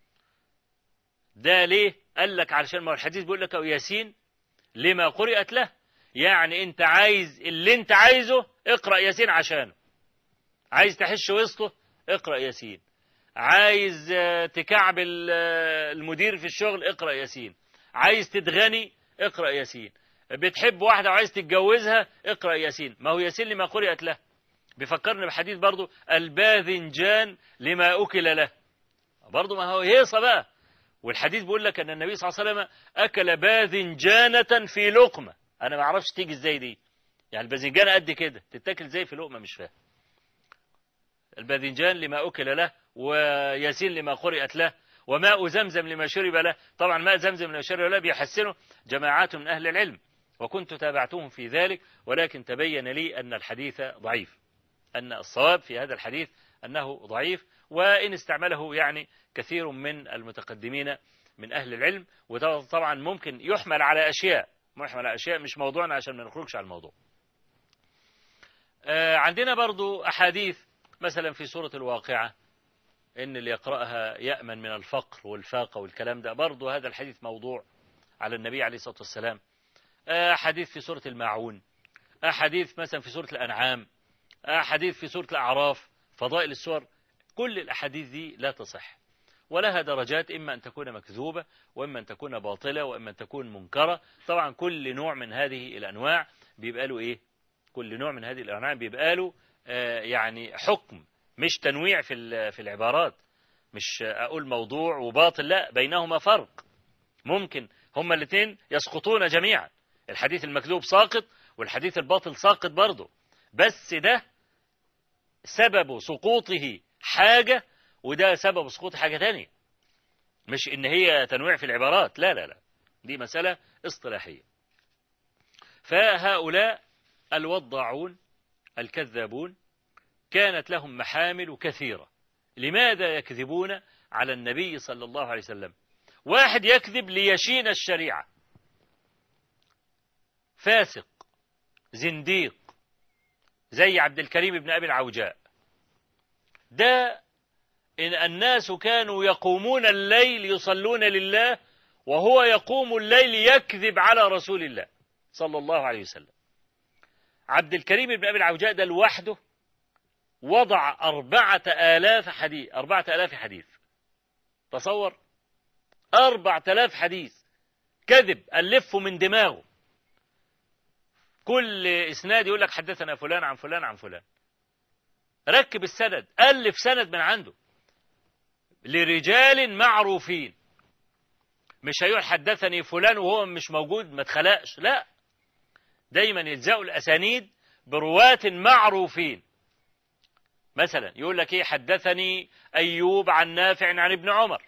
ده ليه؟ قال لك علشان ما الحديث بيقول لك ياسين لما قرأت له، يعني انت عايز اللي انت عايزه اقرأ ياسين عشانه. عايز تحش وسطه اقرأ ياسين. عايز تكعب المدير في الشغل اقرأ ياسين. عايز تتغني اقرأ ياسين. بتحب واحدة وعايز تتجوزها اقرأ ياسين. ما هو ياسين لما قرأت له. بيفكرني بحديث برضو: الباذنجان لما أكل له. برضو ما هو هيصة بقى. والحديث بيقول لك أن النبي صلى الله عليه وسلم أكل باذنجانة في لقمة. أنا ما أعرفش تيجي إزاي دي، يعني الباذنجانة قد كده تتاكل إزاي في لقمة؟ مش فاهم. الباذنجان لما أكل له، وياسين لما قرأت له، وماء زمزم لما شرب له. طبعا ماء زمزم لما شرب له بيحسنه جماعات من أهل العلم، وكنت تابعتهم في ذلك، ولكن تبين لي أن الحديث ضعيف، أن الصواب في هذا الحديث أنه ضعيف، وإن استعمله يعني كثير من المتقدمين من أهل العلم. وده طبعا ممكن يحمل على أشياء، مش موضوعنا عشان ما نخرجش على الموضوع. عندنا برضو أحاديث مثلا في سورة الواقعة إن اللي يقرأها يأمن من الفقر والفاقة والكلام ده، برضو هذا الحديث موضوع على النبي عليه الصلاة والسلام. أحاديث في سورة الماعون، أحاديث مثلا في سورة الأنعام، أحاديث في سورة الأعراف، فضائل السور. كل الأحاديث دي لا تصح، ولها درجات، إما أن تكون مكذوبة، وإما أن تكون باطلة، وإما أن تكون منكرة. طبعا كل نوع من هذه الأنواع بيبقى له إيه؟ كل نوع من هذه الأنواع بيبقى له يعني حكم، مش تنويع في العبارات. مش أقول موضوع وباطل، لا، بينهما فرق. ممكن هما الاثنين يسقطون جميعا، الحديث المكذوب ساقط والحديث الباطل ساقط برضه، بس ده سبب سقوطه حاجة وده سبب سقوط حاجة تانية، مش إن هي تنويع في العبارات، لا لا لا، دي مسألة اصطلاحية. فهؤلاء الوضاعون الكذابون كانت لهم محامل كثيرة. لماذا يكذبون على النبي صلى الله عليه وسلم؟ واحد يكذب ليشين الشريعة، فاسق زنديق زي عبد الكريم بن أبي العوجاء ده، إن الناس كانوا يقومون الليل يصلون لله وهو يقوم الليل يكذب على رسول الله صلى الله عليه وسلم. عبد الكريم بن أبي العوجاء ده لوحده وضع 4000 حديث. تصور 4000 حديث كذب ألفه من دماغه، كل إسناد يقول لك حدثنا فلان عن فلان عن فلان. ركب السند، ألف سند من عنده لرجال معروفين. مش هيقول حدثني فلان وهو مش موجود ما اتخلقش، لا، دايما يلزقوا الأسانيد برواة معروفين. مثلا يقول لك ايه، حدثني أيوب عن نافع عن ابن عمر.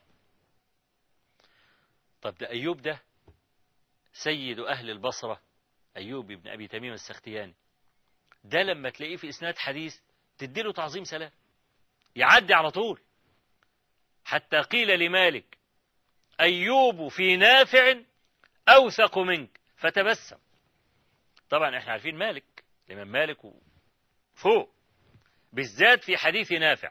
طب ده أيوب ده سيد أهل البصرة، أيوب بن أبي تميم السختياني، ده لما تلاقيه في إسناد حديث تديله تعظيم سلام، يعدي على طول. حتى قيل لمالك أيوب في نافع أوثق منك فتبسم. طبعا احنا عارفين مالك، الإمام مالك فوق بالذات في حديث نافع،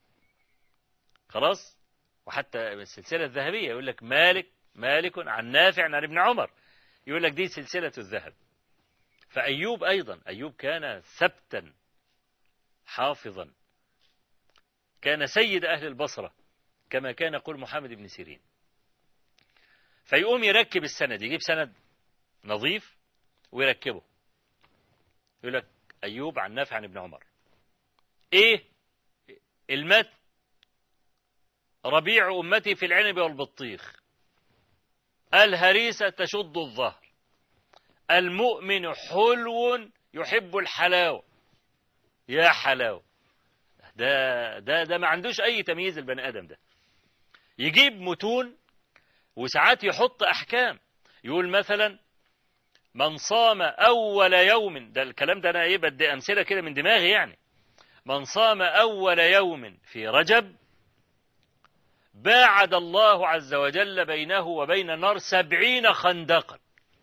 خلاص. وحتى السلسلة الذهبية يقول لك مالك عن نافع عن ابن عمر، يقول لك دي سلسلة الذهب. فأيوب أيضا، أيوب كان ثبتا حافظا، كان سيد أهل البصرة كما كان يقول محمد بن سيرين. فيقوم يركب السند، يجيب سند نظيف ويركبه، يقول لك أيوب عن نافع عن ابن عمر. إيه المتن؟ ربيع أمتي في العنب والبطيخ، الهريسة تشد الظهر، المؤمن حلو يحب الحلاوة. يا حلاوة، ده ما عندوش أي تمييز البني آدم ده. يجيب متون وساعات يحط أحكام، يقول مثلا من صام أول يوم، ده الكلام ده أنا إيه بدي أمثلة كده من دماغي يعني، من صام أول يوم في رجب باعد الله عز وجل بينه وبين النار 70 خندقا.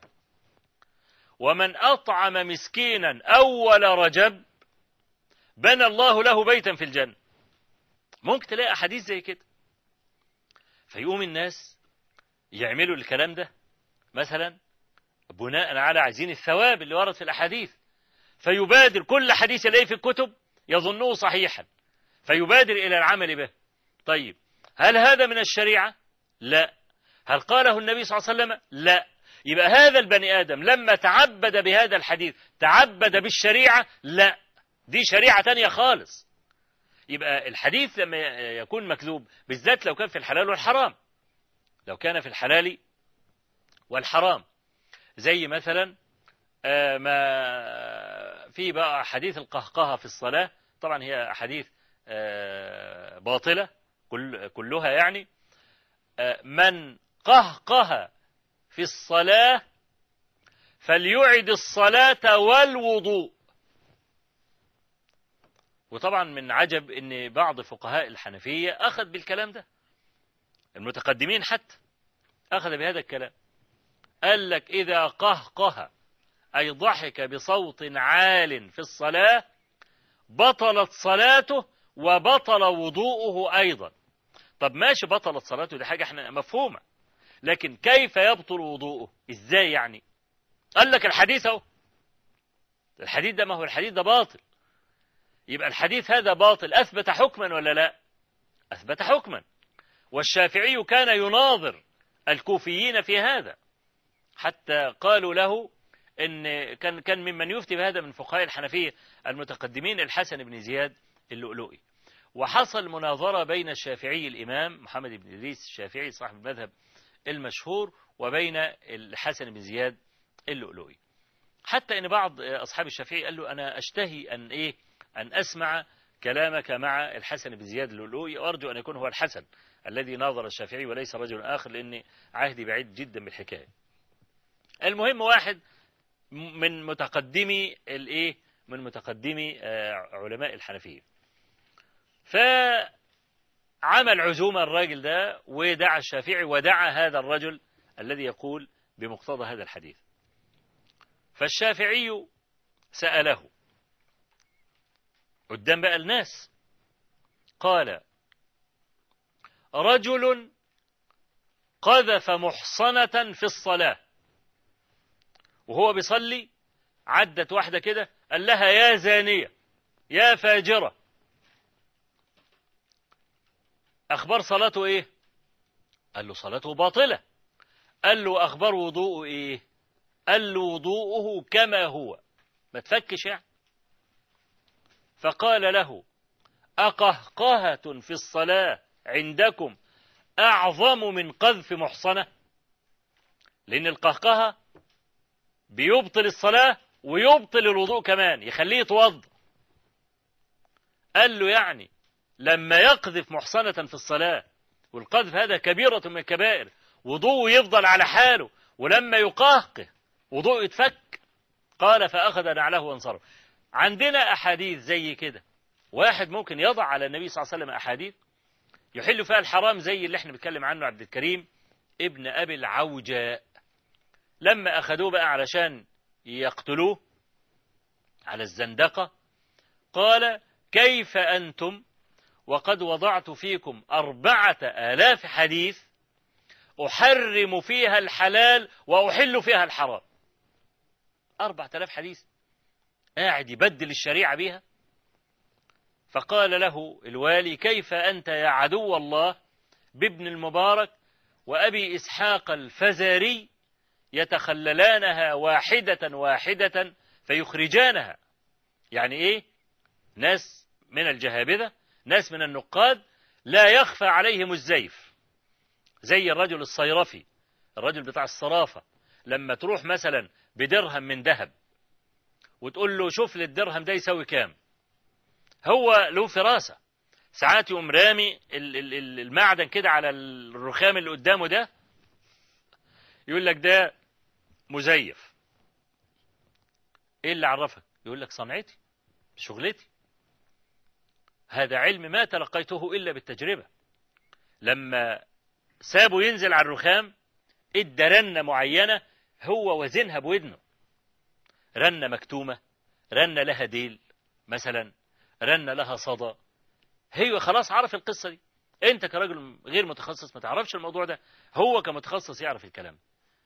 ومن أطعم مسكينا أول رجب بنى الله له بيتا في الجنة. ممكن تلاقي أحاديث زي كده. فيقوم الناس يعملوا الكلام ده مثلا بناء على عايزين الثواب اللي ورد في الأحاديث، فيبادر كل حديث يلاقيه في الكتب يظنه صحيحا فيبادر إلى العمل به. طيب هل هذا من الشريعة؟ لا. هل قاله النبي صلى الله عليه وسلم؟ لا. يبقى هذا البني آدم لما تعبد بهذا الحديث تعبد بالشريعة؟ لا، دي شريعة تانية خالص. يبقى الحديث لما يكون مكذوب، بالذات لو كان في الحلال والحرام، لو كان في الحلال والحرام، زي مثلا ما في بقى حديث القهقهة في الصلاة، طبعا هي حديث باطلة كلها يعني. من قهقه في الصلاة فليعد الصلاة والوضوء. وطبعا من عجب ان بعض فقهاء الحنفية اخذ بالكلام ده، المتقدمين حتى اخذ بهذا الكلام، قال لك اذا قهقه اي ضحك بصوت عال في الصلاة بطلت صلاته وبطل وضوءه ايضا. طب ماشي، بطلت صلاته دي حاجة احنا مفهومة، لكن كيف يبطل وضوءه؟ ازاي يعني؟ قال لك الحديث اهو، الحديث ده، ما هو الحديث ده باطل. يبقى الحديث هذا باطل، أثبت حكما ولا لا؟ أثبت حكما. والشافعي كان يناظر الكوفيين في هذا، حتى قالوا له إن كان ممن يفتي بهذا من فقهاء الحنفية المتقدمين الحسن بن زياد اللؤلؤي. وحصل مناظرة بين الشافعي الإمام محمد بن إدريس الشافعي صاحب المذهب المشهور وبين الحسن بن زياد اللؤلؤي، حتى إن بعض أصحاب الشافعي قال له أنا أشتهي أن أسمع كلامك مع الحسن بن زياد اللؤلؤي، وأرجو أن يكون هو الحسن الذي ناظر الشافعي وليس رجل آخر، لأن عهدي بعيد جدا بالحكاية. المهم واحد من متقدمي علماء الحنفية، فعمل عزومة الراجل ده ودعا الشافعي ودعا هذا الرجل الذي يقول بمقتضى هذا الحديث. فالشافعي سأله قدام بقى الناس، قال: رجل قذف محصنة في الصلاة، وهو بيصلي عدت واحدة كده قال لها: يا زانية، يا فاجرة. أخبار صلاته إيه؟ قال له: صلاته باطلة. قال له: أخبار وضوءه إيه؟ قال له: وضوءه كما هو، ما تفكش يعني. فقال له: أقهقهة في الصلاة عندكم أعظم من قذف محصنة؟ لأن القهقهة بيبطل الصلاة ويبطل الوضوء كمان، يخليه يتوضأ. قال له: يعني لما يقذف محصنة في الصلاة، والقذف هذا كبيرة من الكبائر، وضوءه يفضل على حاله، ولما يقهقه وضوء يتفك؟ قال: فأخذ نعله وانصرف. عندنا أحاديث زي كده، واحد ممكن يضع على النبي صلى الله عليه وسلم أحاديث يحل فيها الحرام، زي اللي احنا بنتكلم عنه عبد الكريم ابن أبي العوجاء، لما أخذوه بقى علشان يقتلوه على الزندقة، قال: كيف أنتم وقد وضعت فيكم 4000 حديث أحرم فيها الحلال وأحل فيها الحرام. 4000 حديث قاعد يبدل الشريعة بيها. فقال له الوالي: كيف أنت يا عدو الله بابن المبارك وأبي إسحاق الفزاري يتخللانها واحدة واحدة فيخرجانها؟ يعني إيه؟ ناس من الجهابذة، ناس من النقاد لا يخفى عليهم الزيف، زي الرجل الصيرفي، الرجل بتاع الصرافة، لما تروح مثلا بدرهم من ذهب وتقول له: شوف لي الدرهم ده يسوي كام، هو له فراسة، ساعات يقوم رامي المعدن كده على الرخام اللي قدامه ده، يقول لك: ده مزيف. ايه اللي عرفك؟ يقول لك: صنعتي، شغلتي، هذا علم ما تلقيته إلا بالتجربة. لما سابه ينزل على الرخام ادى رنة معينة هو وزنها بودنه، رنة مكتومة، رنة لها ديل مثلا، رنة لها صدى، هي خلاص عرف القصة دي. انت كراجل غير متخصص ما تعرفش الموضوع ده، هو كمتخصص يعرف الكلام.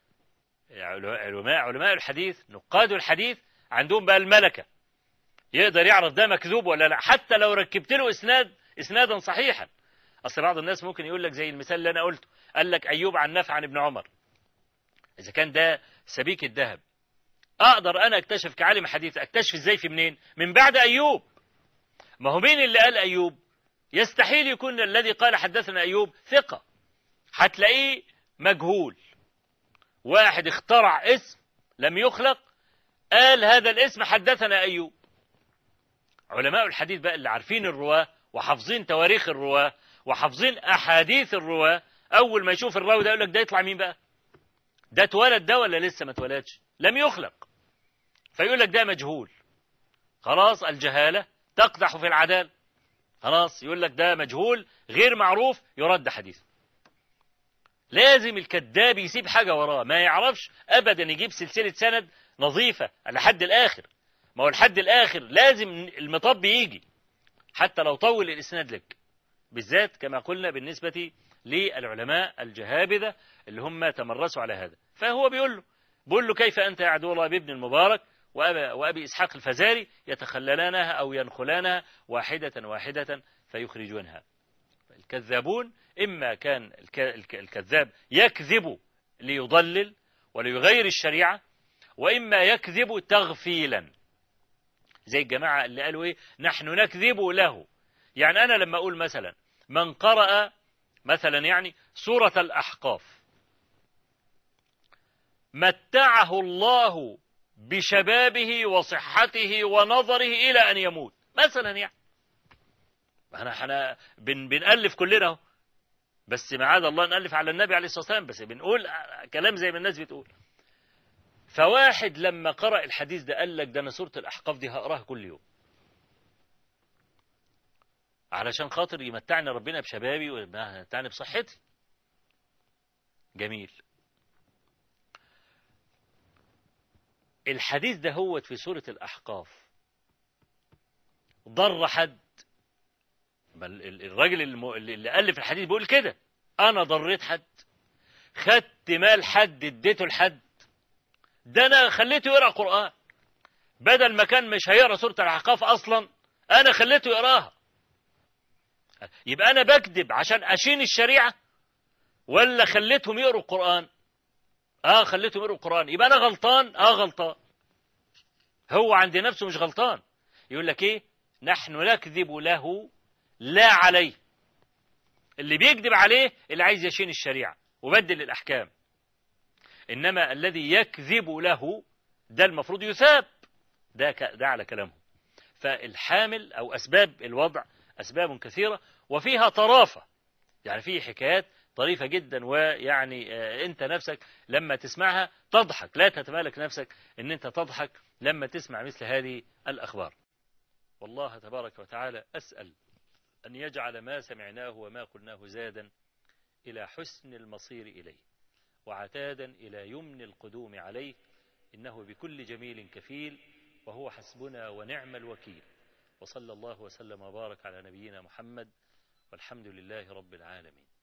علماء الحديث، نقاد الحديث، عندهم بقى الملكة، يقدر يعرف ده مكذوب ولا لا، حتى لو ركبت له اسنادا صحيحا. اصل بعض الناس ممكن يقول لك زي المثال اللي انا قلته، قال لك ايوب عن نافع عن ابن عمر، اذا كان ده سبيك الذهب، اقدر انا اكتشف كعالم حديث اكتشف ازاي في منين؟ من بعد ايوب. ما هو مين اللي قال ايوب؟ يستحيل يكون الذي قال حدثنا ايوب ثقة، هتلاقيه مجهول، واحد اخترع اسم لم يخلق قال هذا الاسم حدثنا ايوب. علماء الحديث بقى اللي عارفين الرواة وحافظين تواريخ الرواة وحافظين أحاديث الرواة، أول ما يشوف الراوي ده يقول لك: ده يطلع مين بقى؟ ده اتولد ده ولا لسه ما اتولدش؟ لم يخلق. فيقول لك: ده مجهول. خلاص، الجهالة تقدح في العدالة. خلاص، يقول لك: ده مجهول غير معروف، يرد حديثه. لازم الكذاب يسيب حاجة وراه، ما يعرفش أبدا يجيب سلسلة سند نظيفة لحد الآخر. ما هو الحد الآخر لازم المطب يجي حتى لو طول الإسناد لك، بالذات كما قلنا بالنسبة للعلماء الجهابذة اللي هم تمرسوا على هذا. فهو بيقول له: كيف أنت يا عدو الله بابن المبارك وأبي إسحاق الفزاري يتخللانها أو ينخلانها واحدة واحدة فيخرجونها. الكذابون إما كان الكذاب يكذب ليضلل وليغير الشريعة، وإما يكذب تغفيلا، زي الجماعة اللي قالوا إيه: نحن نكذب له. يعني أنا لما أقول مثلا من قرأ مثلا يعني سورة الأحقاف متعه الله بشبابه وصحته ونظره إلى أن يموت مثلا، يعني احنا بنألف كلنا، بس معاذ الله نألف على النبي عليه الصلاة والسلام، بس بنقول كلام زي ما الناس بتقول. فواحد لما قرأ الحديث ده قال لك: ده أنا سورة الأحقاف دي هقراها كل يوم علشان خاطر يمتعني ربنا بشبابي ويمتعني بصحتي. جميل. الحديث ده هو في سورة الأحقاف ضر حد، الراجل اللي ألف الحديث بيقول كده، أنا ضريت حد، خدت مال حد اديته لحد، ده أنا خليته يقرأ قرآن بدل ما كان مش هيقرأ سورة الأحقاف أصلا، أنا خليته يقراها. يبقى أنا بكذب عشان أشين الشريعة ولا خليتهم يقروا القرآن؟ خليتهم يقروا القرآن. يبقى أنا غلطان؟ غلطان. هو عند نفسه مش غلطان. يقول لك إيه؟ نحن نكذب له لا عليه. اللي بيكذب عليه اللي عايز يشين الشريعة وبدل الأحكام، إنما الذي يكذب له ده المفروض يثاب. ده على كلامه. فالحامل أو أسباب الوضع أسباب كثيرة وفيها طرافة، يعني فيه حكايات طريفة جدا، ويعني أنت نفسك لما تسمعها تضحك، لا تتمالك نفسك أن أنت تضحك لما تسمع مثل هذه الأخبار. والله تبارك وتعالى أسأل أن يجعل ما سمعناه وما قلناه زادا إلى حسن المصير إليه وعتادا إلى يمن القدوم عليه، إنه بكل جميل كفيل وهو حسبنا ونعم الوكيل. وصلى الله وسلم وبارك على نبينا محمد والحمد لله رب العالمين.